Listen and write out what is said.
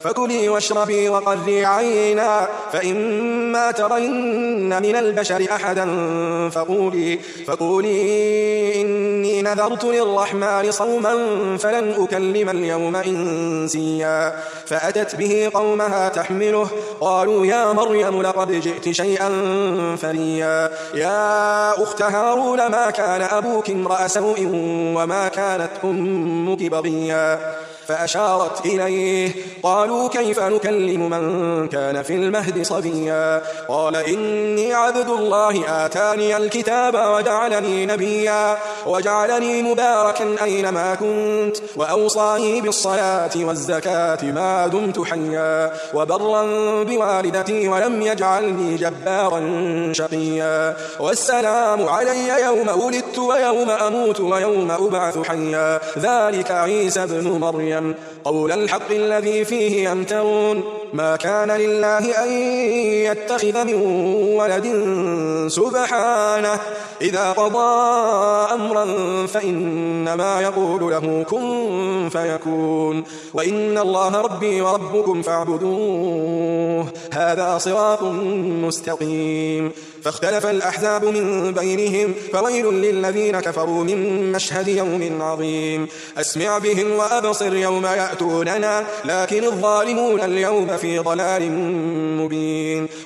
فكلي واشربي وقري عينا، فإما ترين من البشر أحدا فقولي إني نذرت للرحمن صوما فلن أكلم اليوم إنسيا. فأتت به قومها تحمله، قالوا يا مريم لقد جئت شيئا فريا. يا أخت هارون ما كان أبوك امرأ سوء وما كانت أمك بغيا. فأشارت إليه، قالوا كيف نكلم من كان في المهد صبيا. قال إني عبد الله آتاني الكتاب وجعلني نبيا وجعلني مباركا أينما كنت وأوصاني بالصلاة والزكاة ما دمت حيا وبرا بوالدتي ولم يجعلني جبارا شقيا. والسلام علي يوم ولدت ويوم أموت ويوم أبعث حيا. ذلك عيسى ابن مريم قول الحق الذي فيه يمترون. ما كان لله أن يتخذ من ولد سبحانه، إذا قضى أمرا فإنما يقول له كن فيكون. وإن الله ربي وربكم فاعبدوه، هذا صراط مستقيم. فاختلف الأحزاب من بينهم، فويل للذين كفروا من مشهد يوم عظيم. أسمع بهم وأبصر يوم يأتوننا، لكن الظالمون اليوم في ضلال مبين.